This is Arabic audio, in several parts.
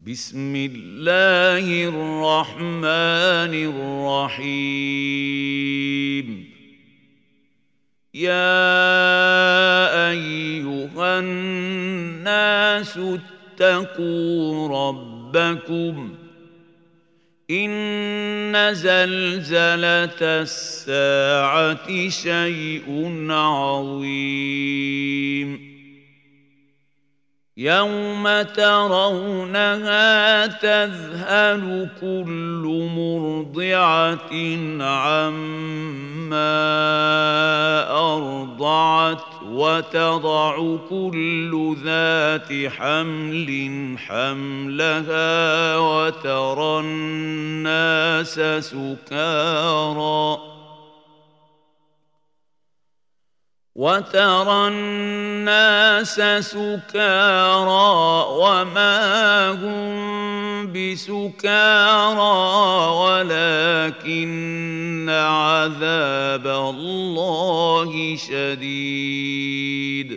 بسم الله الرحمن الرحيم يا أيها الناس اتقوا ربكم إن زلزلة الساعة شيء عظيم يوم ترونها تذهل كل مرضعة عما أرضعت وتضع كل ذات حمل حملها وترى الناس سكارى وما هم بسكارى ولكن عذاب الله شديد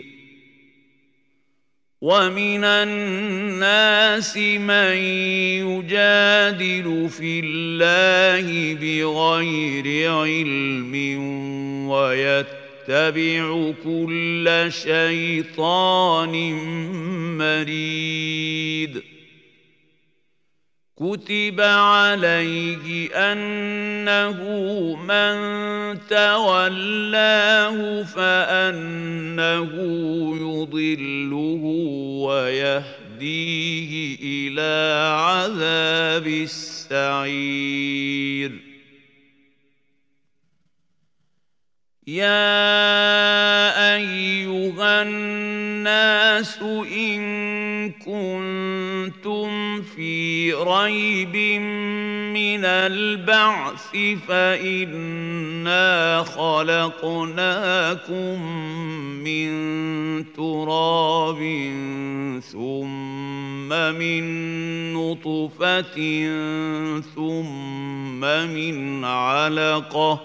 ومن الناس من يجادل في الله بغير علم ويتبع كل شيطان مريد كتب عليه أنه من تولاه فأنه يضله ويهديه إلى عذاب السعير يا أيها الناس إن كنتم في ريب من البعث فإنا خلقناكم من تراب ثم من نطفة ثم من علقة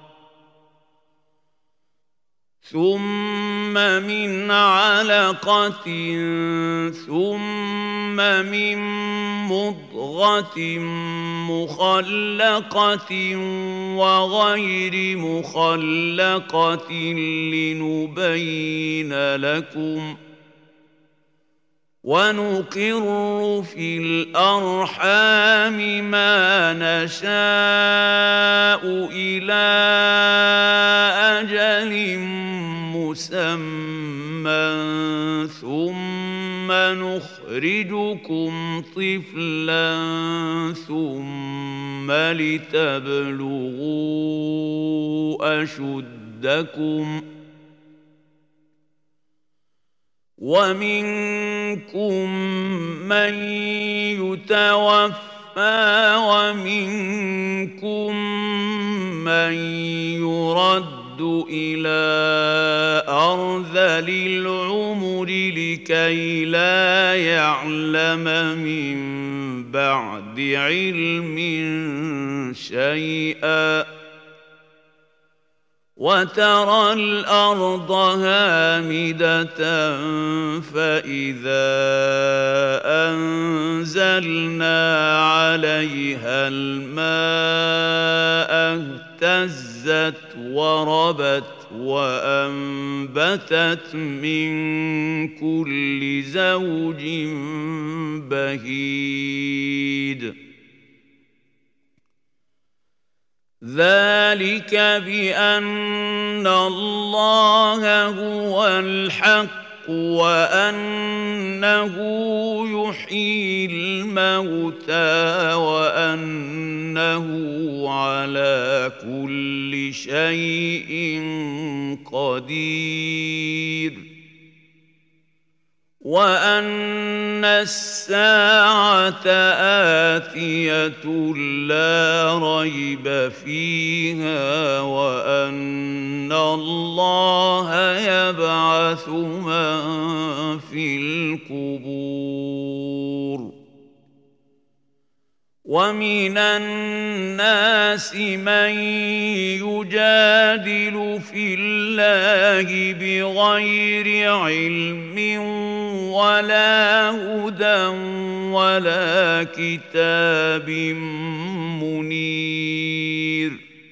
ثم من مضغة مخلقة وغير مخلقة لنبين لكم ونقر في الأرحام ما نشاء إلى أجل مسمى ثم نخرجكم طفلا ثم لتبلغوا أشدكم ومنكم من يتوفى ومنكم من يرد إلى أرذل العمر لكي لا يعلم من بعد علم شيئا وترى الأرض هامدة فإذا أنزلنا عليها الماء اهتزت وربت وأنبتت من كل زوج بهيج ذلك بأن الله هو الحق وأنه يحيي الموتى وأنه على كل شيء قدير وأن الساعة آتية لا ريب فيها وأن الله يبعث من في القبور ومن الناس من يجادل في الله بغير علم ولا هدى ولا كتاب منير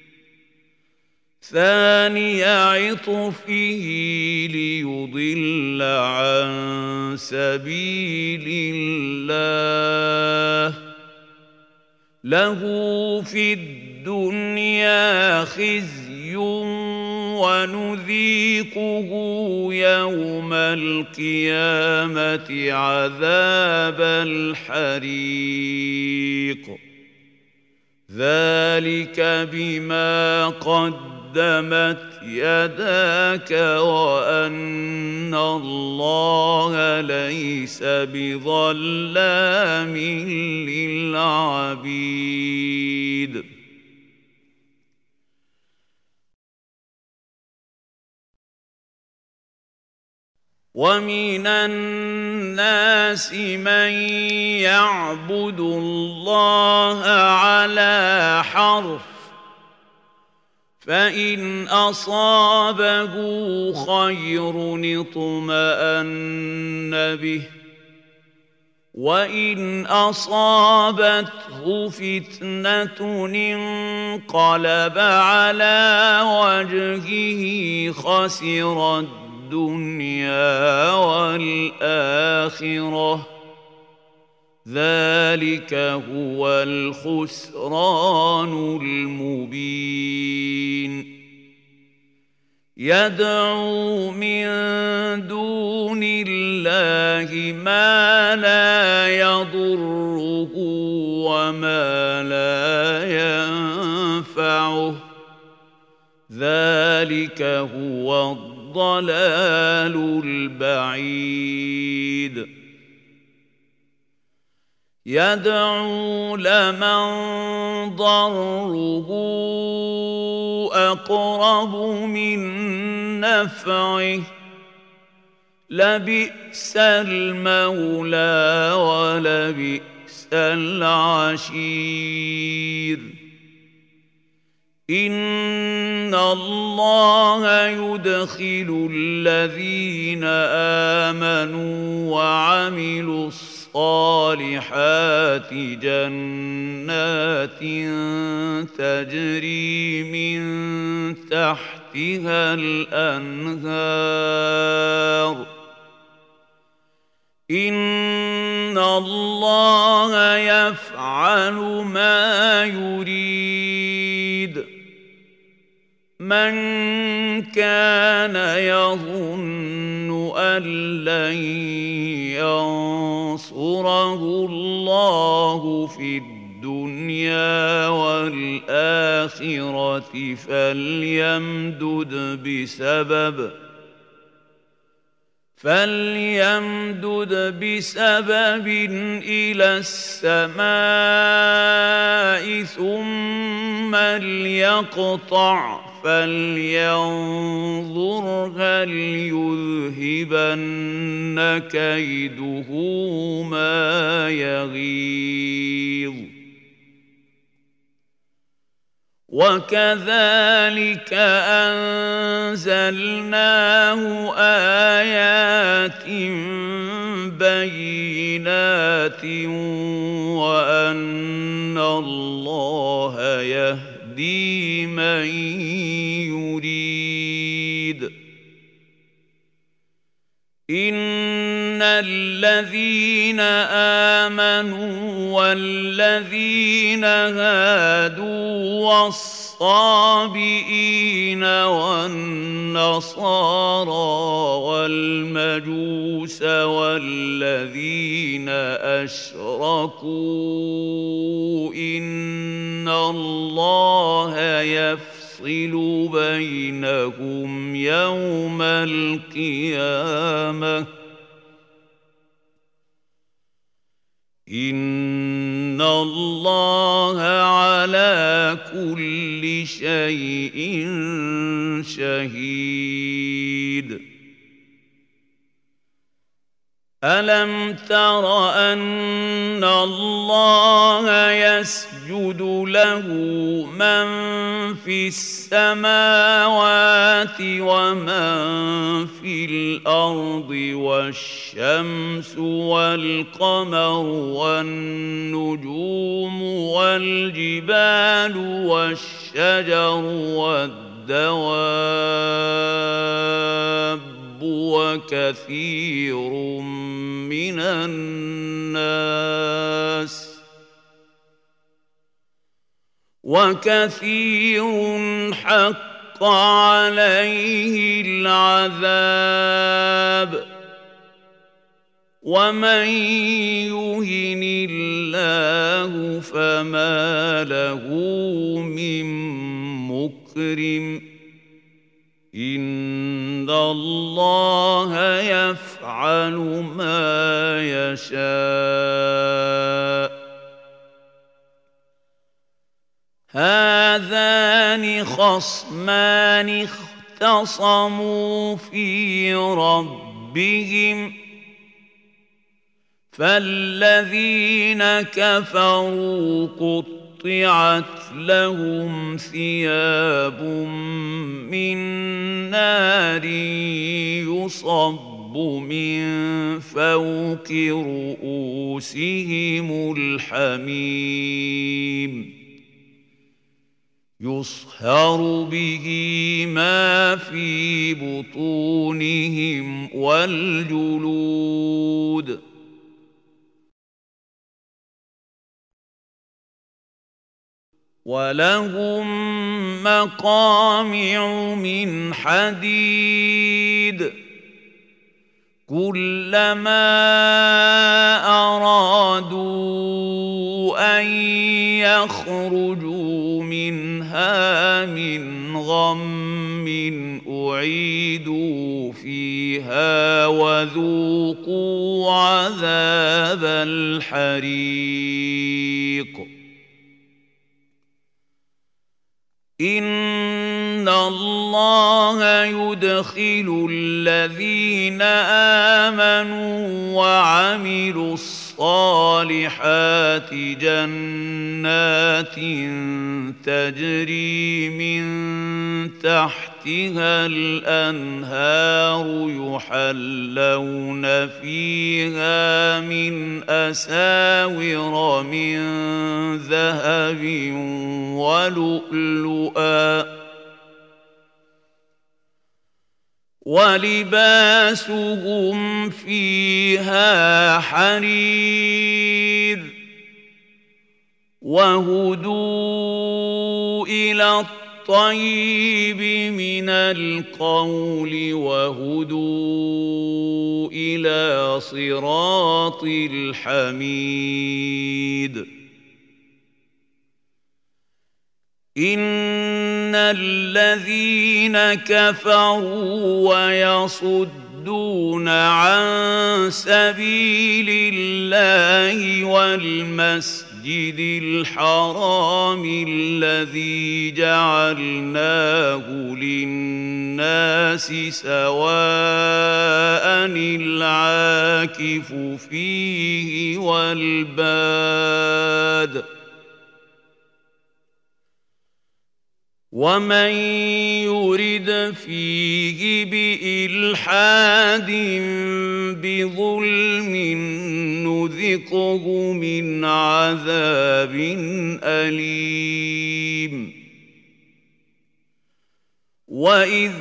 ثاني عطفه ليضل عن سبيل الله له في الدنيا خزي ونذيقه يوم القيامة عذاب الحريق ذلك بما قدمت يداك وأن الله ليس بظلام للعبيد ومن الناس من يعبد الله على حرف فإن أصابه خير اطمأن به وإن أصابته فتنة انقلب على وجهه خسر الدنيا والآخرة ذلك هو الخسران المبين يدعو من دون الله ما لا يضره وما لا ينفعه ذلك هو الضلال البعيد يدعو لمن ضره أقرب من نفعه لبئس المولى ولبئس العشير إن الله يدخل الذين آمنوا وعملوا الصالحات جنات تجري من تحتها الأنهار إن الله يفعل ما يريد من كان يظن أن لن ينصره الله في الدنيا والآخرة فليمدد بسبب إلى السماء ثم ليقطع فلينظر هل يذهبن كيده ما يغيظ وكذلك أنزلناه آيات بينات وأن الله يهدي من يريد إن الذين آمنوا والذين هادوا والصابئين والنصارى والمجوس والذين أشركوا إن الله يفصل بينهم يوم القيامة إن الله على كل شيء شهيد ألم تر أن الله يسجد له من في السماوات ومن في الأرض والشمس والقمر والنجوم والجبال والشجر والدواب وكثير من الناس وكثير حق عليه العذاب ومن يهن الله فما له من مكرم إن الله يفعل ما يشاء هذان خصمان اختصموا في ربهم فالذين كفروا قطعت لهم ثياب من نار يصب من فوق رؤوسهم الحميم يصهر به ما في بطونهم والجلود ولهم مقامع من حديد كلما أرادوا أن يخرجوا منها من غم أعيدوا فيها وذوقوا عذاب الحريق إن الله يدخل الذين آمنوا وعملوا الصالحات جنات تجري من تحتها الأنهار يحلون فيها من أساور من ذهب ولؤلؤا ولباسهم فيها حرير وهدوا إلى الطيب من القول وهدوا إلى صراط الحميد إن الذين كفروا ويصدون عن سبيل الله والمسجد الحرام الذي جعلناه للناس سواء العاكف فيه والباد ومن يرد فيه بإلحاد بظلم نذقه من عذاب أليم وإذ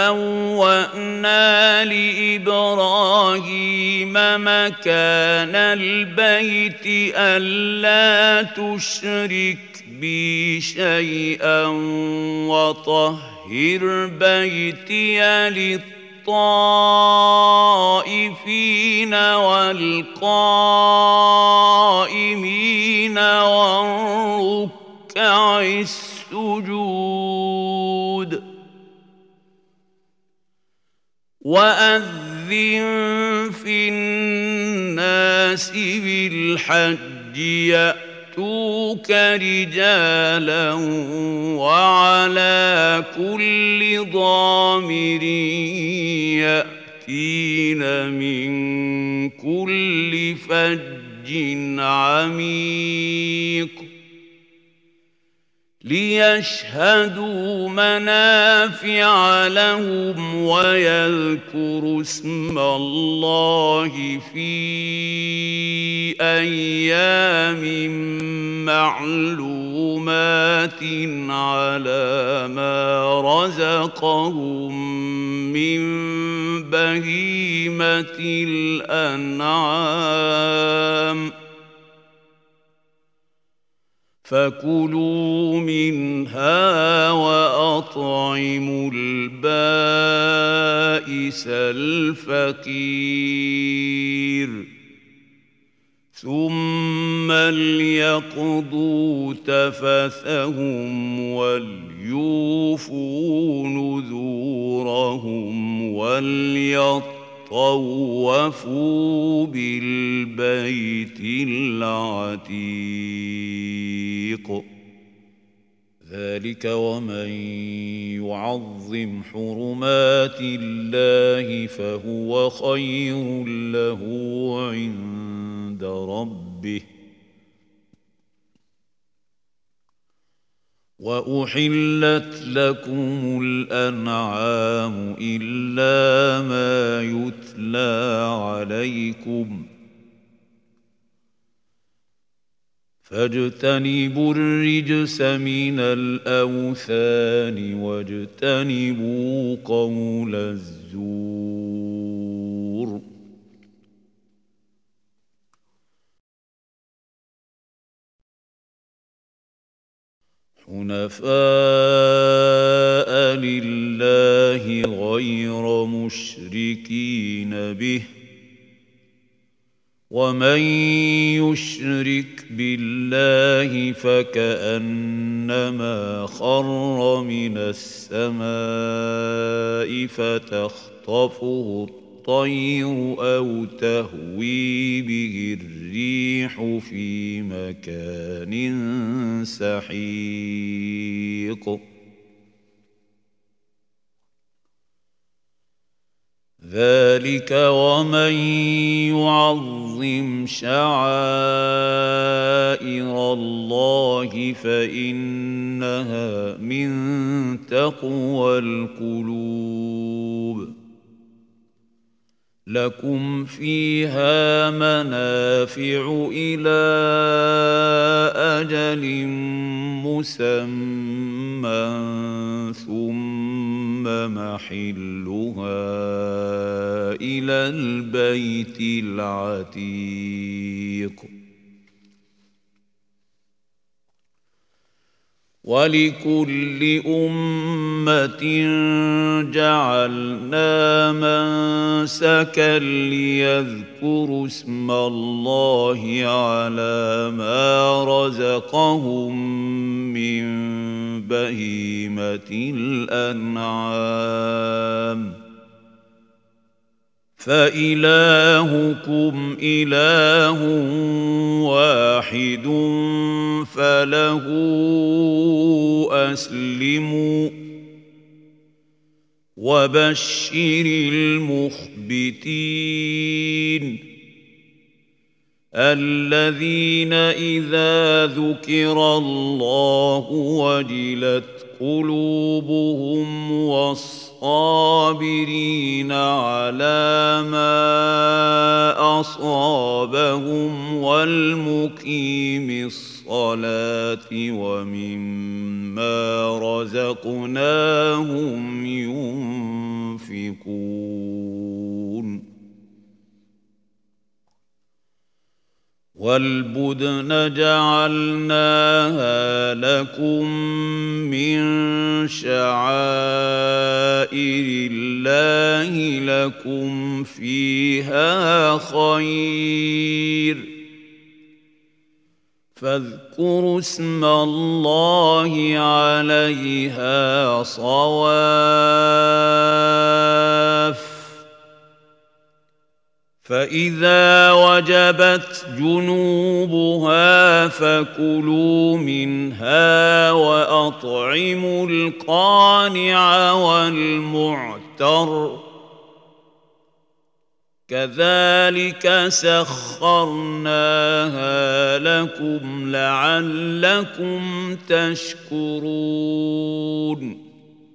بوأنا لإبراهيم مكان البيت ألا تشرك بي شيئا وطهر بيتي للطائفين والقائمين والركع السجود وأذن في الناس بالحج يأتوك رجالا وعلى كل ضامر يأتين من كل فج عميق ليشهدوا منافع لهم ويذكروا اسم الله في أيام معلومات على ما رزقهم من بهيمة الأنعام فكلوا منها وأطعموا البائس الفقير ثم ليقضوا تفثهم وليوفوا نذورهم وليطوفوا بالبيت العتيق ذلك ومن يعظم حرمات الله فهو خير له عند ربه وأحلت لكم الأنعام إلا ما يتلى عليكم فاجتنبوا الرجس من الأوثان واجتنبوا قول الزور حنفاء لله غير مشركين به ومن يشرك بالله فكأنما خر من السماء فتخطفه الطير أو تهوي به الريح في مكان سحيق ذلك ومن يعظم شعائر الله فإنها من تقوى القلوب لكم فيها منافع إلى أجل مسمى ثم محلها إلى البيت العتيق ولكل أمة جعلنا منسكا ليذكروا اسم الله على ما رزقهم من بهيمة الأنعام فإلهكم إله واحد فله أسلموا وبشر المخبتين الذين إذا ذكر الله وجلت قلوبهم والصابرين على ما أصابهم والمقيم الصلاة ومما رزقناهم ينفقون والبدن جعلناها لكم من شعائر الله لكم فيها خير فاذكروا اسم الله عليها صواف فإذا وجبت جنوبها فكلوا منها وأطعموا القانع والمعتر كذلك سخرناها لكم لعلكم تشكرون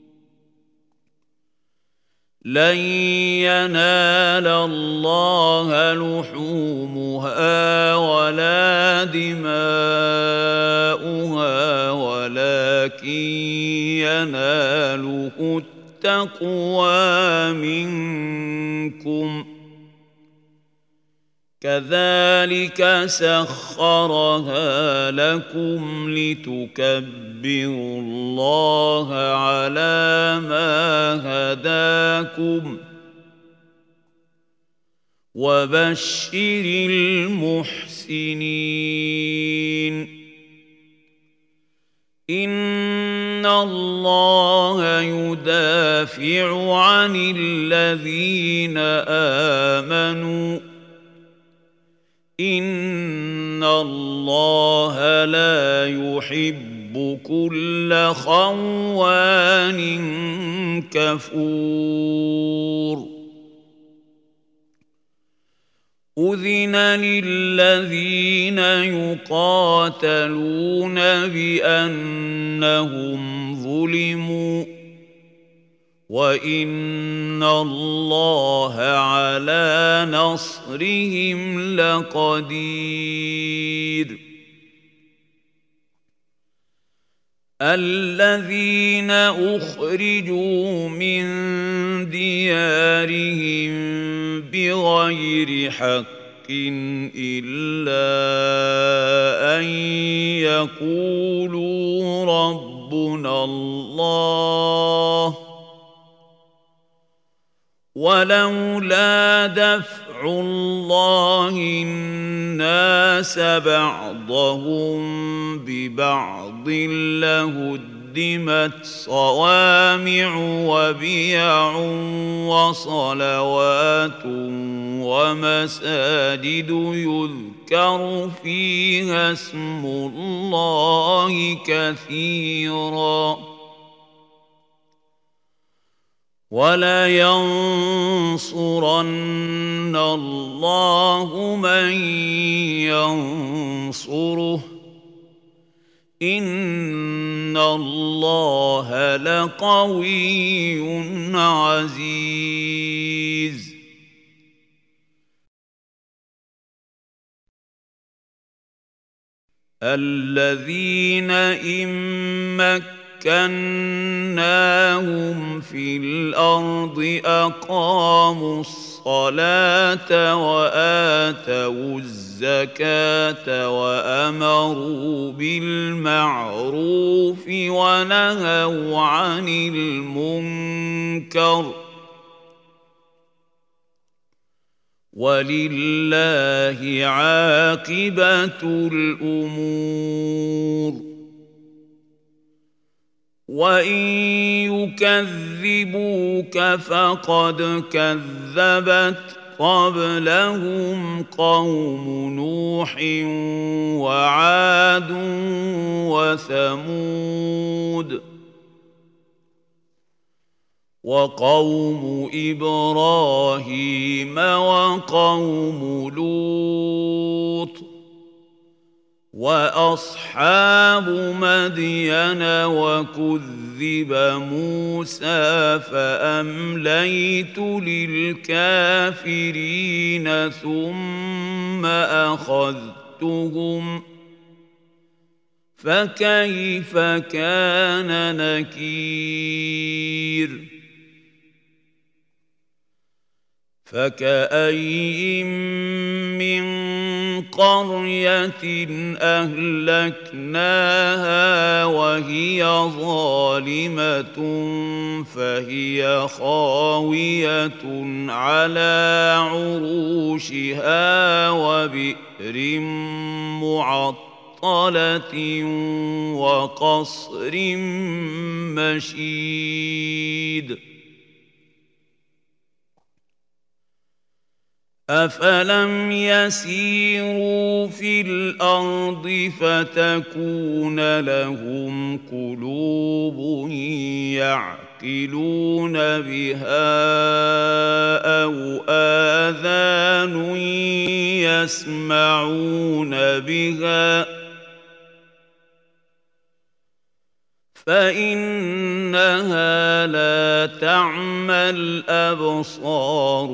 لن ينال الله لحومها ولا دماؤها ولكن يناله التقوى منكم كذلك سخرها لكم لتكبروا الله على ما هداكم وبشر المحسنين إن الله يدافع عن الذين آمنوا إن الله لا يحب كل خوان كفور أذن للذين يقاتلون بأنهم ظلموا وإن الله على نصرهم لقدير الذين أخرجوا من ديارهم بغير حق إلا أن يقولوا ربنا الله ولولا دفع الله الناس بعضهم ببعض لهدمت صوامع وبيع وصلوات ومساجد يذكر فيها اسم الله كثيرا وَلَيَنصُرَنَّ اللَّهُ مَن يَنصُرُهُ إِنَّ اللَّهَ لَقَوِيٌّ عَزِيزٌ الَّذِينَ إِن مكناهم في الأرض أقاموا الصلاة وآتوا الزكاة وأمروا بالمعروف ونهوا عن المنكر ولله عاقبة الأمور وَإِن يُكَذِّبُوكَ فَقَدْ كَذَّبَتْ قَبْلَهُمْ قَوْمُ نُوحٍ وَعَادٌ وَثَمُودُ وَقَوْمُ إِبْرَاهِيمَ وَقَوْمُ لُوطٍ وَأَصْحَابُ مَدْيَنَ وَكُذِّبَ مُوسَى فَأَمْلَيْتُ لِلْكَافِرِينَ ثُمَّ أَخَذْتُهُمْ فَكَيْفَ كَانَ نَكِيرِ فَكَأَيِّن مِّن قَرْيَةٍ أَهْلَكْنَاهَا وَهِيَ ظَالِمَةٌ فَهِيَ خَاوِيَةٌ عَلَى عُرُوشِهَا وَبِئْرٍ مُّعَطَّلَةٍ وَقَصْرٍ مَّشِيدٍ أَفَلَمْ يَسِيرُوا فِي الْأَرْضِ فَتَكُونَ لَهُمْ قُلُوبٌ يعقلون بها أو آذان يسمعون بها فإنها لا تعمى الأبصار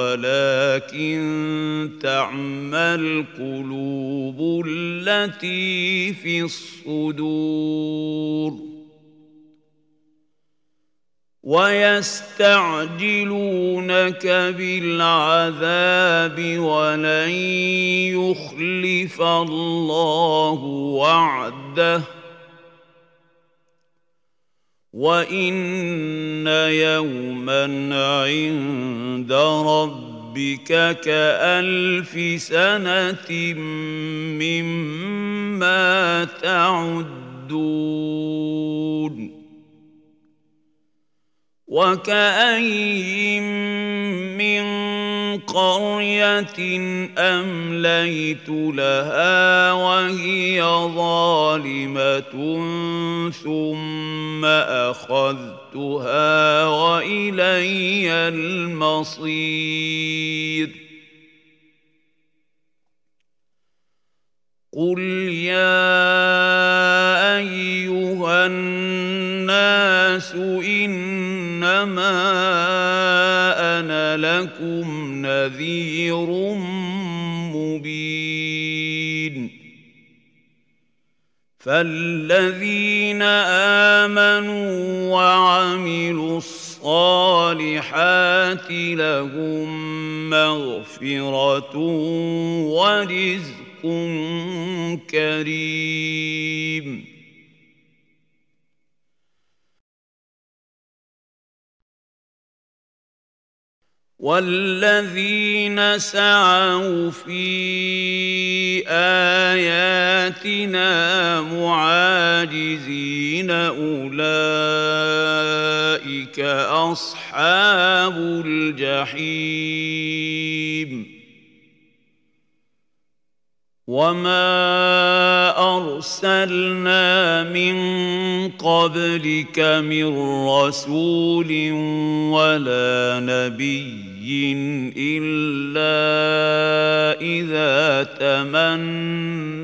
ولكن تعمى القلوب التي في الصدور ويستعجلونك بالعذاب ولن يخلف الله وعده وإن يوما عند ربك كألف سنة مما تعدون وكأين من قرية أمليت لها وهي ظالمة ثم أخذتها وإلي المصير قل يا أيها الناس إنما أنا لكم نذير مبين فالذين آمنوا وعملوا الصالحات لهم مغفرة ورزق كريم والذين سعوا في آياتنا معاجزين أولئك أصحاب الجحيم وما أرسلنا من قبلك من رسول ولا نبي إلا إذا تمنى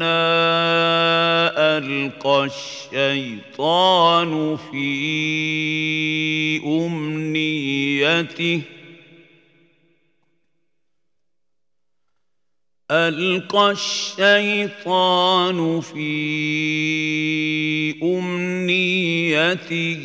ألقى الشيطان في أمنيته ألقى الشيطان في أمنيته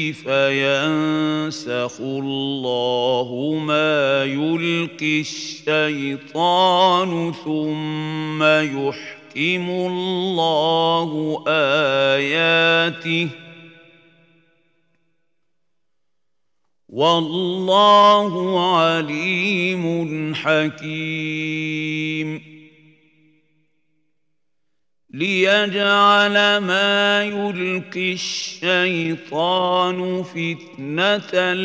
فينسخ الله ما يلقي الشيطان ثم يحكم الله آياته والله عليم حكيم ليجعل ما يلقي الشيطان فتنة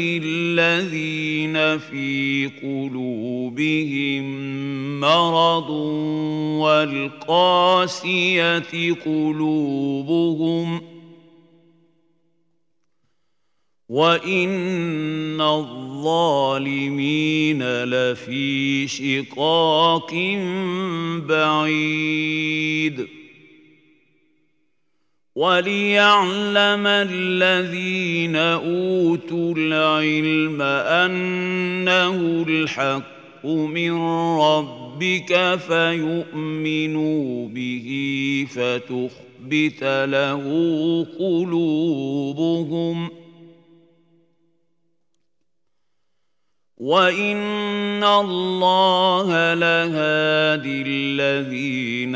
للذين في قلوبهم مرض والقاسية قلوبهم وإن الظالمين لفي شقاق بعيد وليعلم الذين أوتوا العلم أنه الحق من ربك فيؤمنوا به فتخبت له قلوبهم وإن الله لهادي الذين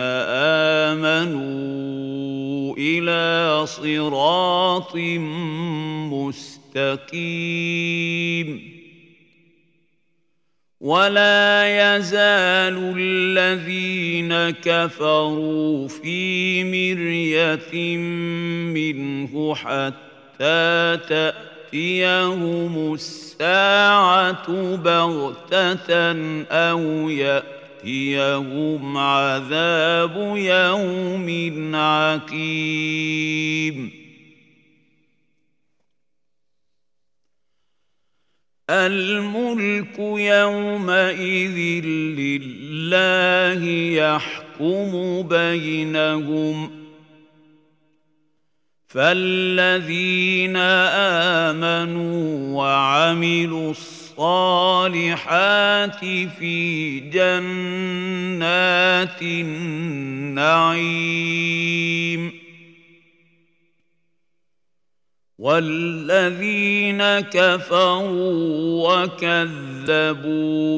آمنوا إلى صراط مستقيم ولا يزال الذين كفروا في مرية منه حتى تأتيهم الساعة بغتة أو يأتيهم عذاب يوم عقيم الملك يومئذ لله يحكم بينهم فالذين آمنوا وعملوا الصالحات في جنات النعيم والذين كفروا وكذبوا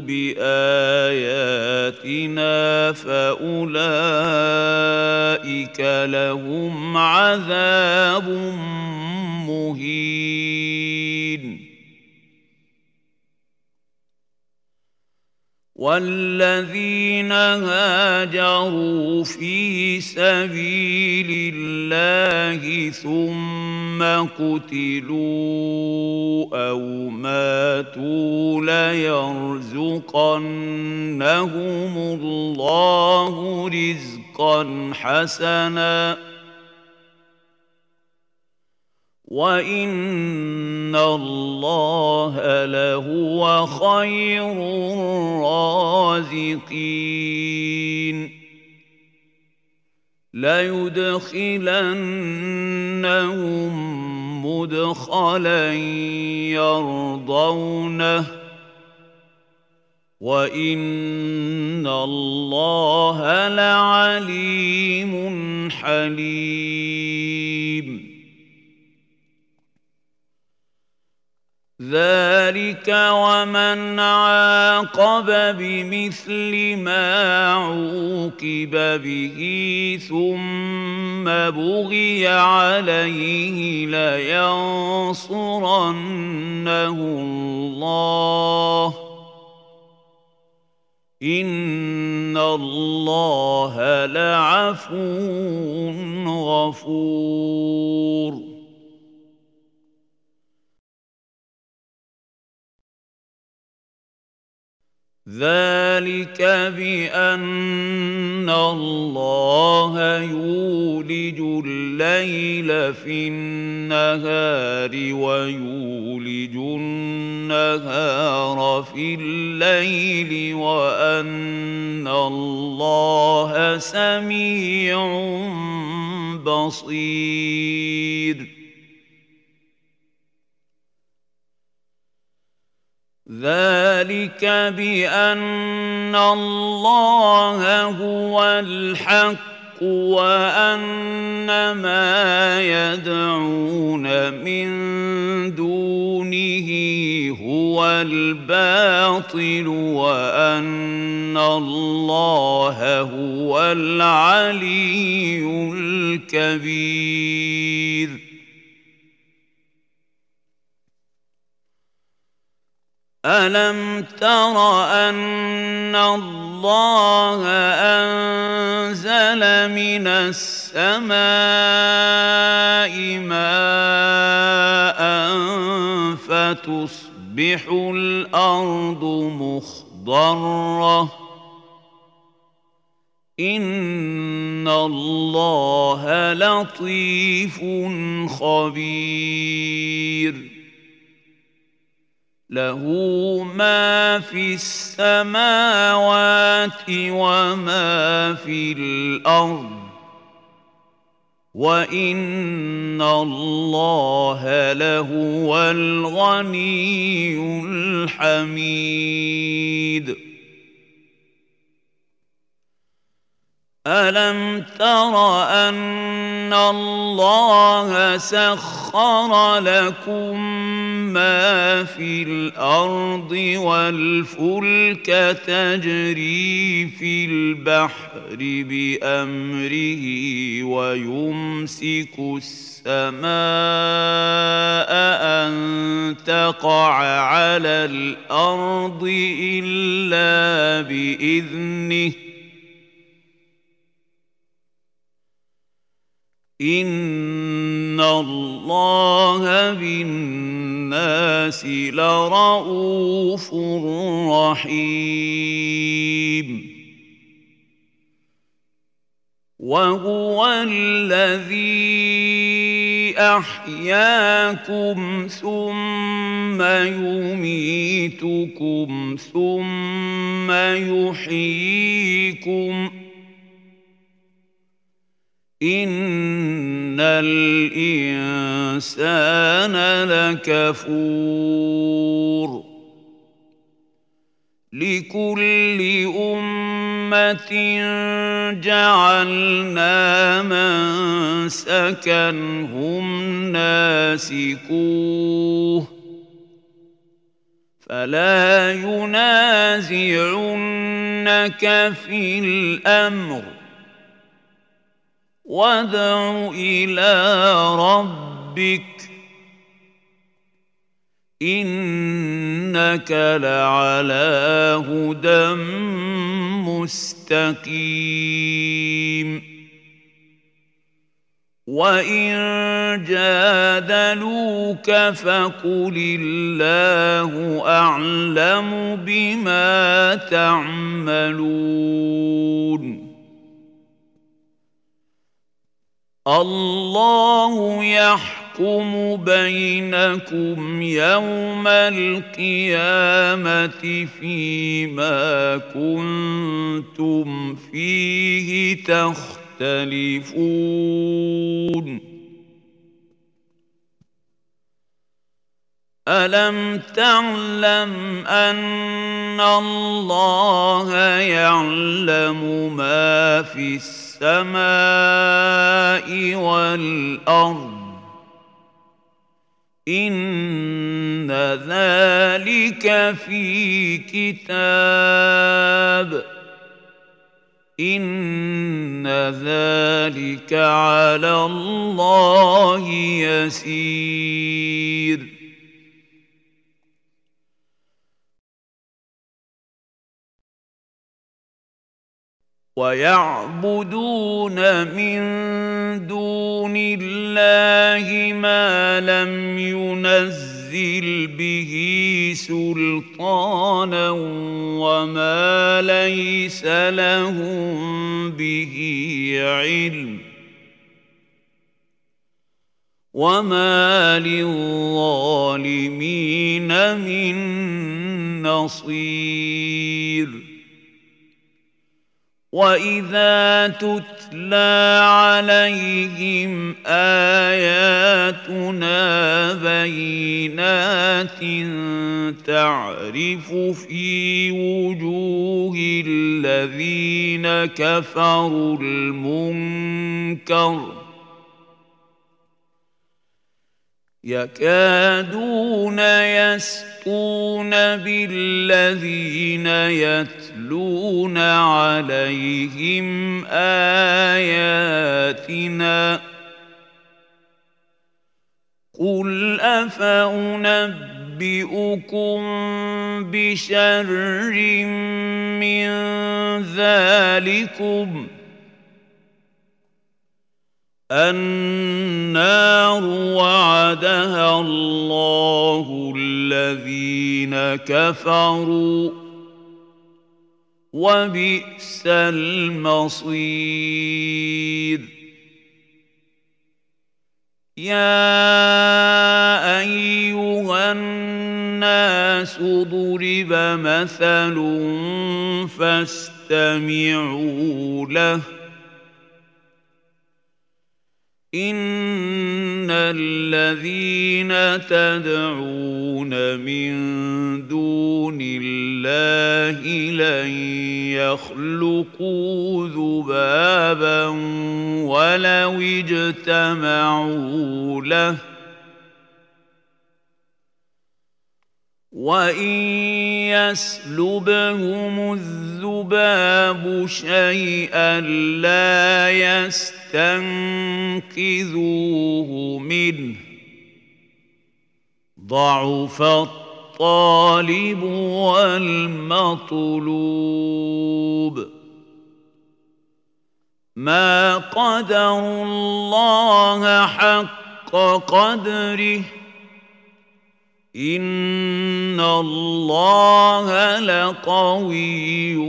بآياتنا فأولئك لهم عذاب مهين والذين هاجروا في سبيل الله ثم قتلوا أو ماتوا ليرزقنهم الله رزقا حسنا وَإِنَّ اللَّهَ لَهُوَ خَيْرُ الرَّازِقِينَ لَيُدْخِلَنَّهُم مُّدْخَلًا يَرْضَوْنَهُ وَإِنَّ اللَّهَ لَعَلِيمٌ حَلِيمٌ ذَلِكَ وَمَنْ عَاقَبَ بِمِثْلِ مَا عُوقِبَ بِهِ ثُمَّ بُغِيَ عَلَيْهِ لَيَنصُرَنَّهُ اللَّهُ إِنَّ اللَّهَ لَعَفُوٌّ غَفُورٌ ذَلِكَ بِأَنَّ اللَّهَ يُولِجُ اللَّيْلَ فِي النَّهَارِ وَيُولِجُ النَّهَارَ فِي اللَّيْلِ وَأَنَّ اللَّهَ سَمِيعٌ بَصِيرٌ ذَلِكَ بِأَنَّ اللَّهَ هُوَ الْحَقُّ وَأَنَّ مَا يَدْعُونَ مِن دُونِهِ هُوَ الْبَاطِلُ وَأَنَّ اللَّهَ هُوَ الْعَلِيُّ الْكَبِيرُ أَلَمْ تَرَ أَنَّ اللَّهَ أَنزَلَ مِنَ السَّمَاءِ مَاءً فَتُصْبِحُ الْأَرْضُ مُخْضَرَّةً إِنَّ اللَّهَ لَطِيفٌ خَبِيرٌ له ما في السماوات وما في الأرض وَإِنَّ اللَّهَ لَهُوَ الْغَنِيُّ الْحَمِيدُ أَلَمْ تَرَ أَنَّ اللَّهَ سَخَّرَ لَكُم مَّا فِي الْأَرْضِ وَالْفُلْكَ تَجْرِي فِي الْبَحْرِ بِأَمْرِهِ وَيُمْسِكُ السَّمَاءَ أَن تَقَعَ عَلَى الْأَرْضِ إِلَّا بِإِذْنِهِ إِنَّ اللَّهَ بِالنَّاسِ لَرَءُوفٌ رَحِيمٌ وَهُوَ الَّذِي أحياكم ثم يميتكم ثم يحييكم إن الإنسان لكفور لكل أمة جعلنا منسكا هم ناسكوه فلا ينازعنك في الأمر وادع إلى ربك إنك لعلى هدى مستقيم وإن جادلوك فقل الله أعلم بما تعملون الله يحكم بينكم يوم القيامة فيما كنتم فيه تختلفون ألم تعلم أن الله يعلم ما في السماء والأرض إن ذلك في كتاب إن ذلك على الله يسير ويعبدون من دون الله ما لم ينزل به سلطانا وما ليس لهم به علم وما للظالمين من نصير وإذا تتلى عليهم آياتنا بينات تعرف في وجوه الذين كفروا المنكر يكادون يسطون بالذين يتلون عليهم آياتنا قل أفأنبئكم بشر من ذلكم النار وعدها الله الذين كفروا وبئس المصير يا أيها الناس ضرب مثل فاستمعوا له إن الذين تدعون من دون الله لن يخلقوا ذبابا ولو اجتمعوا له وإن يسلبهم الذباب شيئا لا يستنقذوه منه ضعف الطالب والمطلوب ما قدروا الله حق قدره إن الله لقوي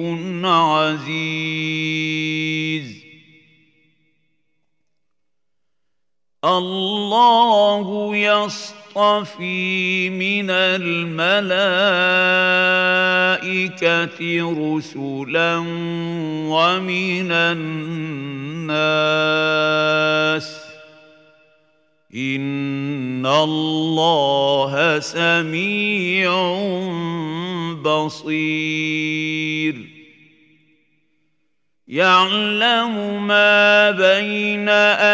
عزيز الله يصطفي من الملائكة رسلا ومن الناس إن الله سميع بصير يعلم ما بين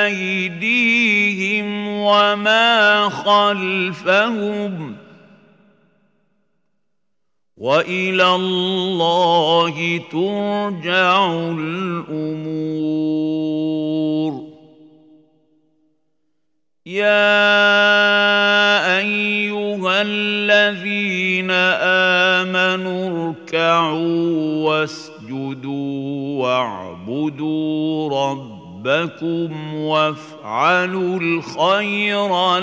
أيديهم وما خلفهم وإلى الله ترجع الأمور يا أيها الذين آمنوا اركعوا واسجدوا واعبدوا ربكم وافعلوا الخير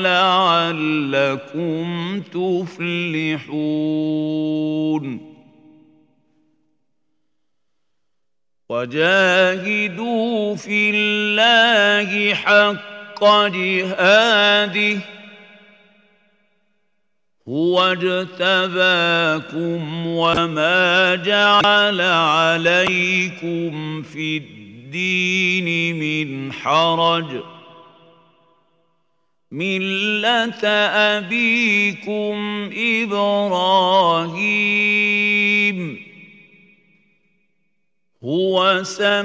لعلكم تفلحون وجاهدوا في الله حق جهاده هو اجتباكم وما جعل عليكم في الدين من حرج ملة أبيكم إبراهيم هو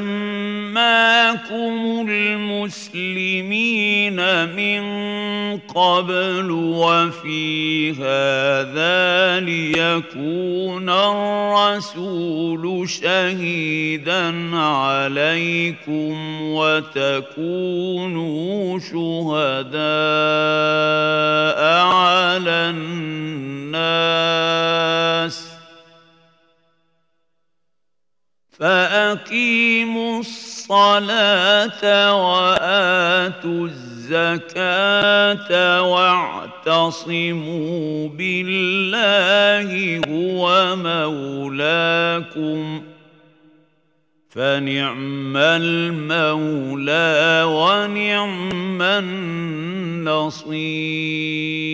سماكم المسلمين من قبل وفي هذا ليكون الرسول شهيدا عليكم وتكونوا شهداء على الناس فأقيموا الصلاة وآتوا الزكاة واعتصموا بالله هو مولاكم فنعم المولى ونعم النصير